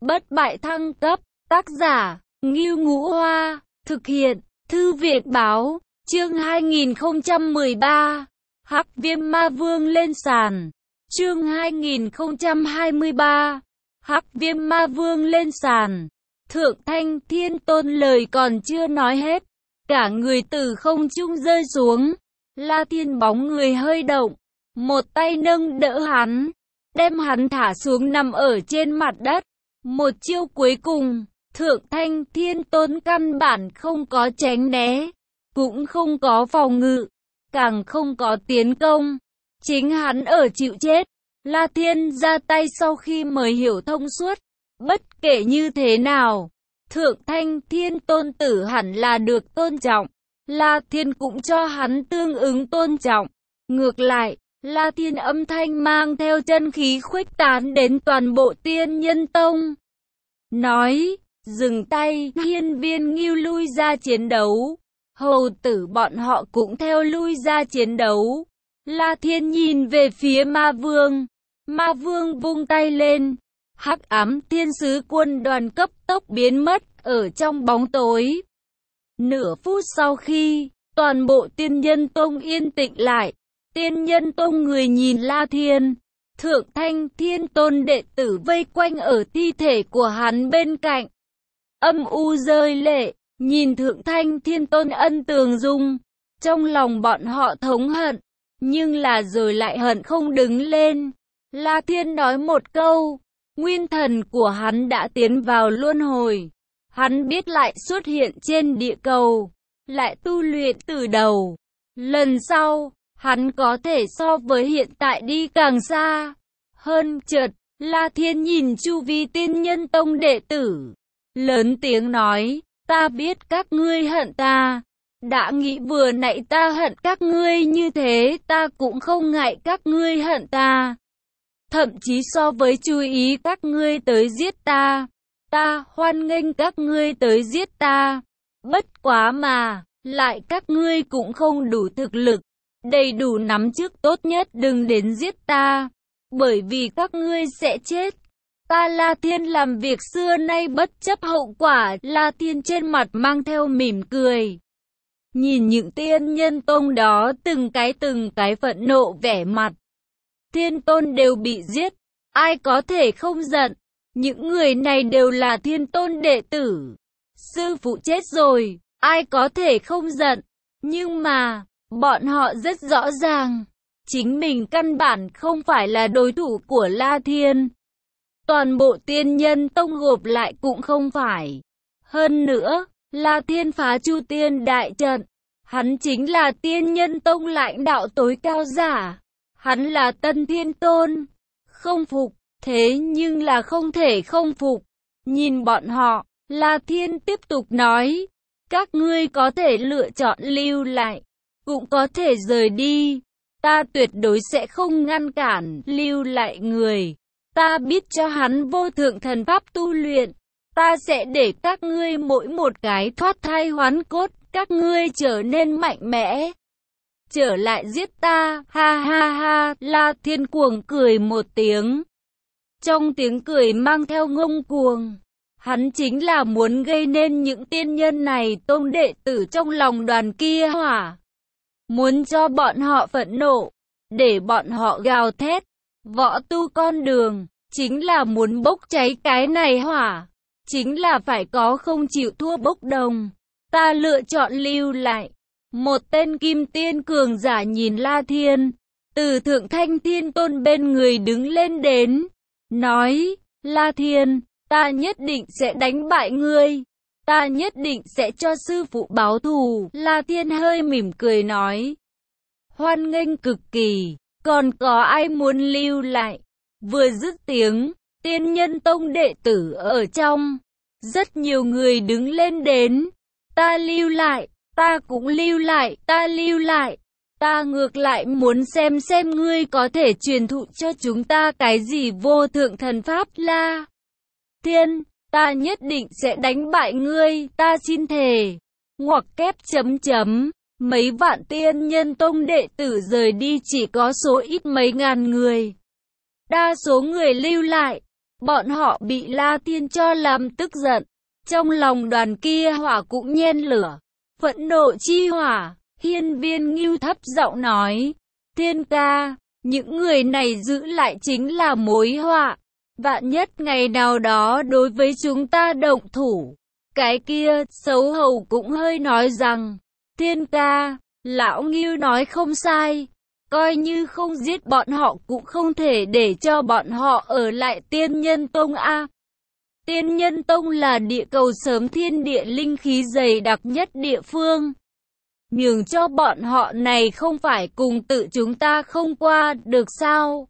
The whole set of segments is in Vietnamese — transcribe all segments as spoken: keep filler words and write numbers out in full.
bất bại thăng cấp, tác giả, Ngưu Ngũ Hoa, thực hiện, Thư viện Báo, chương hai nghìn không trăm mười ba, Hắc Viêm Ma Vương lên sàn, chương hai nghìn không trăm hai mươi ba, Hắc Viêm Ma Vương lên sàn, Thượng Thanh Thiên Tôn lời còn chưa nói hết, cả người từ không trung rơi xuống, La Thiên bóng người hơi động, một tay nâng đỡ hắn, đem hắn thả xuống nằm ở trên mặt đất, một chiêu cuối cùng, Thượng Thanh Thiên Tôn căn bản không có tránh né, cũng không có phòng ngự, càng không có tiến công, chính hắn ở chịu chết. La Thiên ra tay sau khi mới hiểu thông suốt, bất kể như thế nào, Thượng Thanh Thiên Tôn tử hẳn là được tôn trọng, La Thiên cũng cho hắn tương ứng tôn trọng. Ngược lại, La Thiên âm thanh mang theo chân khí khuếch tán đến toàn bộ Tiên Nhân Tông. Nói, dừng tay, hiên viên Ngưu lui ra chiến đấu. Hầu tử bọn họ cũng theo lui ra chiến đấu. La Thiên nhìn về phía Ma Vương. Ma Vương vung tay lên. Hắc ám thiên sứ quân đoàn cấp tốc biến mất ở trong bóng tối. Nửa phút sau khi, toàn bộ Tiên Nhân Tông yên tĩnh lại. Tiên Nhân Tông người nhìn La Thiên. Thượng Thanh Thiên Tôn đệ tử vây quanh ở thi thể của hắn bên cạnh. Âm u rơi lệ, nhìn Thượng Thanh Thiên Tôn ân tường dung. Trong lòng bọn họ thống hận, nhưng là rồi lại hận không đứng lên. La Thiên nói một câu, nguyên thần của hắn đã tiến vào luân hồi. Hắn biết lại xuất hiện trên địa cầu, lại tu luyện từ đầu. Lần sau, hắn có thể so với hiện tại đi càng xa. Hơn chợt, La Thiên nhìn chu vi Tiên Nhân Tông đệ tử, lớn tiếng nói, ta biết các ngươi hận ta. Đã nghĩ vừa nãy ta hận các ngươi như thế, ta cũng không ngại các ngươi hận ta. Thậm chí so với chú ý các ngươi tới giết ta, ta hoan nghênh các ngươi tới giết ta. Bất quá mà, lại các ngươi cũng không đủ thực lực, đầy đủ nắm chắc, tốt nhất đừng đến giết ta, bởi vì các ngươi sẽ chết. Ta La Thiên làm việc xưa nay bất chấp hậu quả. La Thiên trên mặt mang theo mỉm cười. Nhìn những Tiên Nhân Tông đó từng cái từng cái phẫn nộ vẻ mặt. Thiên Tôn đều bị giết, ai có thể không giận. Những người này đều là Thiên Tôn đệ tử. Sư phụ chết rồi, ai có thể không giận. Nhưng mà, bọn họ rất rõ ràng, chính mình căn bản không phải là đối thủ của La Thiên. Toàn bộ Tiên Nhân Tông gộp lại cũng không phải. Hơn nữa, La Thiên phá Chu Tiên đại trận. Hắn chính là Tiên Nhân Tông lãnh đạo tối cao giả. Hắn là Tân Thiên Tôn. Không phục, thế nhưng là không thể không phục. Nhìn bọn họ, La Thiên tiếp tục nói. Các ngươi có thể lựa chọn lưu lại, cũng có thể rời đi. Ta tuyệt đối sẽ không ngăn cản lưu lại người. Ta biết cho hắn vô thượng thần pháp tu luyện. Ta sẽ để các ngươi mỗi một cái thoát thai hoán cốt, các ngươi trở nên mạnh mẽ. Trở lại giết ta, ha ha ha, La Thiên cuồng cười một tiếng. Trong tiếng cười mang theo ngông cuồng. Hắn chính là muốn gây nên những tiên nhân này tôn đệ tử trong lòng đoàn kia hỏa. Muốn cho bọn họ phẫn nộ, để bọn họ gào thét. Võ tu con đường, chính là muốn bốc cháy cái này hỏa. Chính là phải có không chịu thua bốc đồng. Ta lựa chọn lưu lại. Một tên kim tiên cường giả nhìn La Thiên, từ Thượng Thanh Thiên Tôn bên người đứng lên đến. Nói, La Thiên, ta nhất định sẽ đánh bại ngươi. Ta nhất định sẽ cho sư phụ báo thù. La Thiên hơi mỉm cười nói. Hoan nghênh cực kỳ, còn có ai muốn lưu lại? Vừa dứt tiếng, Tiên Nhân Tông đệ tử ở trong. Rất nhiều người đứng lên đến. Ta lưu lại, ta cũng lưu lại, ta lưu lại. Ta ngược lại muốn xem xem ngươi có thể truyền thụ cho chúng ta cái gì vô thượng thần pháp. La Thiên, ta nhất định sẽ đánh bại ngươi, ta xin thề. Ngoặc kép chấm chấm. Mấy vạn Tiên Nhân Tông đệ tử rời đi chỉ có số ít mấy ngàn người. Đa số người lưu lại, Bọn họ bị La Thiên cho làm tức giận. Trong lòng đoàn kia hỏa cũng nhen lửa. Phẫn nộ chi hỏa. Hiên Viên Ngưu thấp giọng nói. Thiên ca, những người này giữ lại chính là mối họa. Vạn nhất ngày nào đó đối với chúng ta động thủ. Cái kia, xấu hầu cũng hơi nói rằng. Thiên ca, lão Ngưu nói không sai. Coi như không giết bọn họ cũng không thể để cho bọn họ ở lại Tiên Nhân Tông a. Tiên Nhân Tông là địa cầu sớm thiên địa linh khí dày đặc nhất địa phương. Nhường cho bọn họ này không phải cùng tự chúng ta không qua được sao?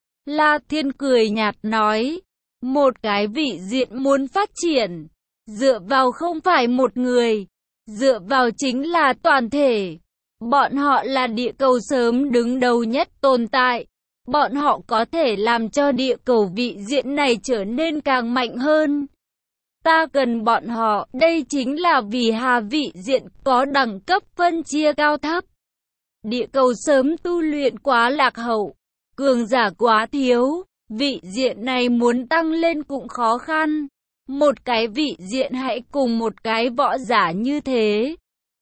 La Thiên cười nhạt nói, một cái vị diện muốn phát triển, dựa vào không phải một người, dựa vào chính là toàn thể. Bọn họ là địa cầu sớm đứng đầu nhất tồn tại. Bọn họ có thể làm cho địa cầu vị diện này trở nên càng mạnh hơn. Ta cần bọn họ, đây chính là vì hà vị diện có đẳng cấp phân chia cao thấp. Địa cầu sớm tu luyện quá lạc hậu, cường giả quá thiếu, vị diện này muốn tăng lên cũng khó khăn. Một cái vị diện hãy cùng một cái võ giả như thế.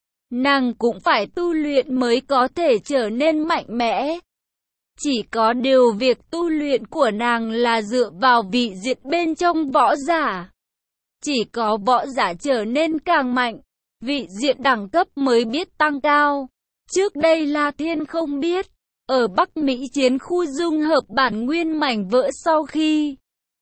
Nàng cũng phải tu luyện mới có thể trở nên mạnh mẽ. Chỉ có điều việc tu luyện của nàng là dựa vào vị diện bên trong võ giả. Chỉ có võ giả trở nên càng mạnh, vị diện đẳng cấp mới biết tăng cao. Trước đây La Thiên không biết, ở Bắc Mỹ chiến khu dung hợp bản nguyên mảnh vỡ sau khi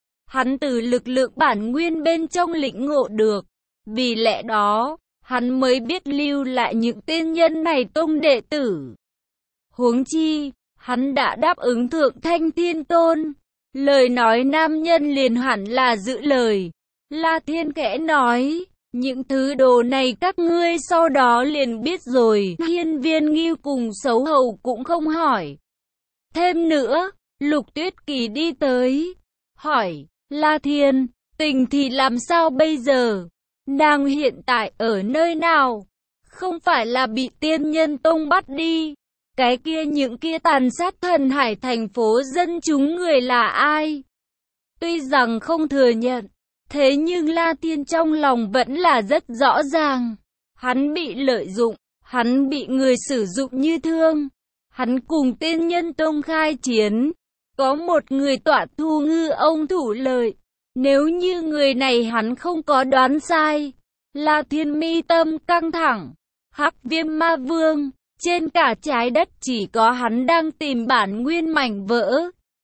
hắn từ lực lượng bản nguyên bên trong lĩnh ngộ được. Vì lẽ đó, hắn mới biết lưu lại những tiên nhân này tông đệ tử. Huống chi, hắn đã đáp ứng Thượng Thanh Thiên Tôn. Lời nói nam nhân liền hẳn là giữ lời. La Thiên khẽ nói, những thứ đồ này các ngươi sau đó liền biết rồi. Hiên Viên Ngưu cùng xấu hầu cũng không hỏi. Thêm nữa, Lục Tuyết Kỳ đi tới, hỏi, La Thiên, tình thì làm sao bây giờ? Nàng hiện tại ở nơi nào? Không phải là bị Tiên Nhân Tông bắt đi? Cái kia những kia tàn sát Thần Hải thành phố dân chúng người là ai? Tuy rằng không thừa nhận, thế nhưng La Thiên trong lòng vẫn là rất rõ ràng. Hắn bị lợi dụng, hắn bị người sử dụng như thương. Hắn cùng Tiên Nhân Tông khai chiến. Có một người tọa thu ngư ông thủ lợi. Nếu như người này hắn không có đoán sai. La Thiên mi tâm căng thẳng. Hắc Viêm Ma Vương. Trên cả trái đất chỉ có hắn đang tìm bản nguyên mảnh vỡ.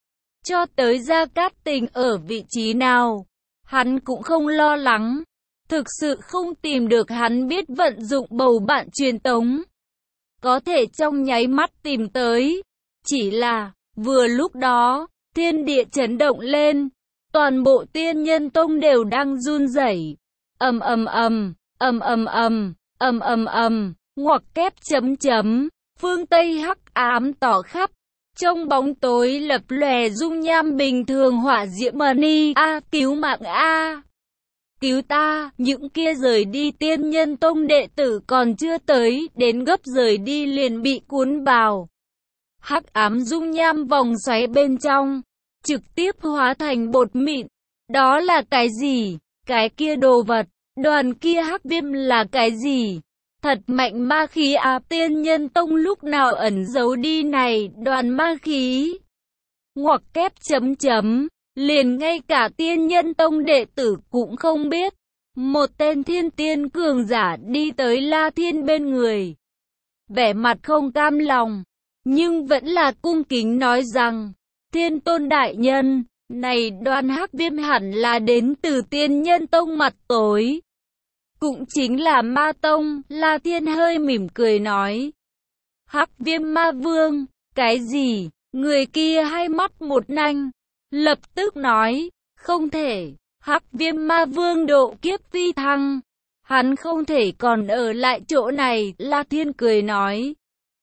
Cho tới Gia Cát Tình ở vị trí nào, hắn cũng không lo lắng. Thực sự không tìm được hắn biết vận dụng bầu bạn truyền tống. Có thể trong nháy mắt tìm tới. Chỉ là, vừa lúc đó, thiên địa chấn động lên. Toàn bộ Tiên Nhân Tông đều đang run rẩy. Ầm ầm ầm, ầm ầm ầm, ầm ầm ầm. Ngoặc kép chấm chấm, phương Tây hắc ám tỏ khắp, trong bóng tối lập lòe dung nham bình thường hỏa diễm mani. A, cứu mạng a, cứu ta! Những kia rời đi Tiên Nhân Tông đệ tử còn chưa tới, đến gấp rời đi liền bị cuốn vào hắc ám dung nham vòng xoáy bên trong, trực tiếp hóa thành bột mịn. Đó là cái gì? Cái kia đồ vật, đoàn kia hắc viêm là cái gì? Thật mạnh ma khí à, Tiên Nhân Tông lúc nào ẩn giấu đi này, đoàn ma khí. Ngoặc kép chấm chấm, liền ngay cả Tiên Nhân Tông đệ tử cũng không biết. Một tên thiên tiên cường giả đi tới La Thiên bên người. Vẻ mặt không cam lòng, nhưng vẫn là cung kính nói rằng, Thiên Tôn đại nhân, này đoàn hắc viêm hẳn là đến từ Tiên Nhân Tông mặt tối. Cũng chính là Ma Tông. La Thiên hơi mỉm cười nói. Hắc Viêm Ma Vương, cái gì? Người kia hai mắt một nanh, lập tức nói, không thể. Hắc Viêm Ma Vương độ kiếp phi thăng, hắn không thể còn ở lại chỗ này. La Thiên cười nói,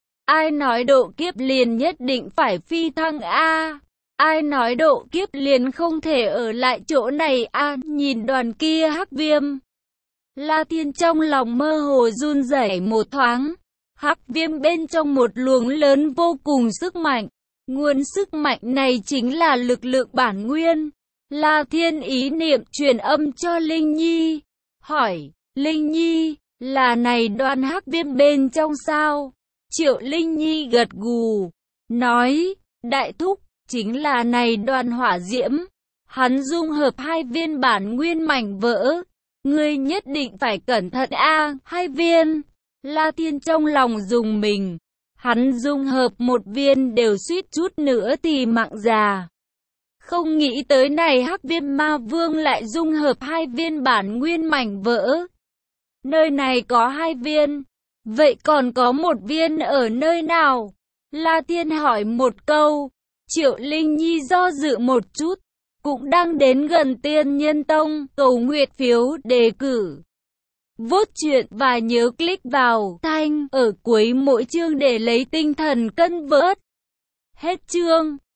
ai nói độ kiếp liền nhất định phải phi thăng a? Ai nói độ kiếp liền không thể ở lại chỗ này a? Nhìn đoàn kia Hắc Viêm, La Thiên trong lòng mơ hồ run rẩy một thoáng. Hắc Viêm bên trong một luồng lớn vô cùng sức mạnh. Nguồn sức mạnh này chính là lực lượng bản nguyên. La Thiên ý niệm truyền âm cho Linh Nhi, hỏi, Linh Nhi, là này đoàn hắc viêm bên trong sao? Triệu Linh Nhi gật gù, nói, đại thúc, chính là này đoàn hỏa diễm, hắn dung hợp hai viên bản nguyên mảnh vỡ, ngươi nhất định phải cẩn thận a, hai viên. La Thiên trong lòng dùng mình, hắn dung hợp một viên đều suýt chút nữa thì mạng già. Không nghĩ tới này hắc viêm ma vương lại dung hợp hai viên bản nguyên mảnh vỡ. Nơi này có hai viên, vậy còn có một viên ở nơi nào? La Thiên hỏi một câu, Triệu Linh Nhi do dự một chút, cũng đang đến gần Tiên Nhân Tông, cầu nguyện phiếu đề cử. Vốt truyện và nhớ click vào thanh ở cuối mỗi chương để lấy tinh thần cân vớt. Hết chương.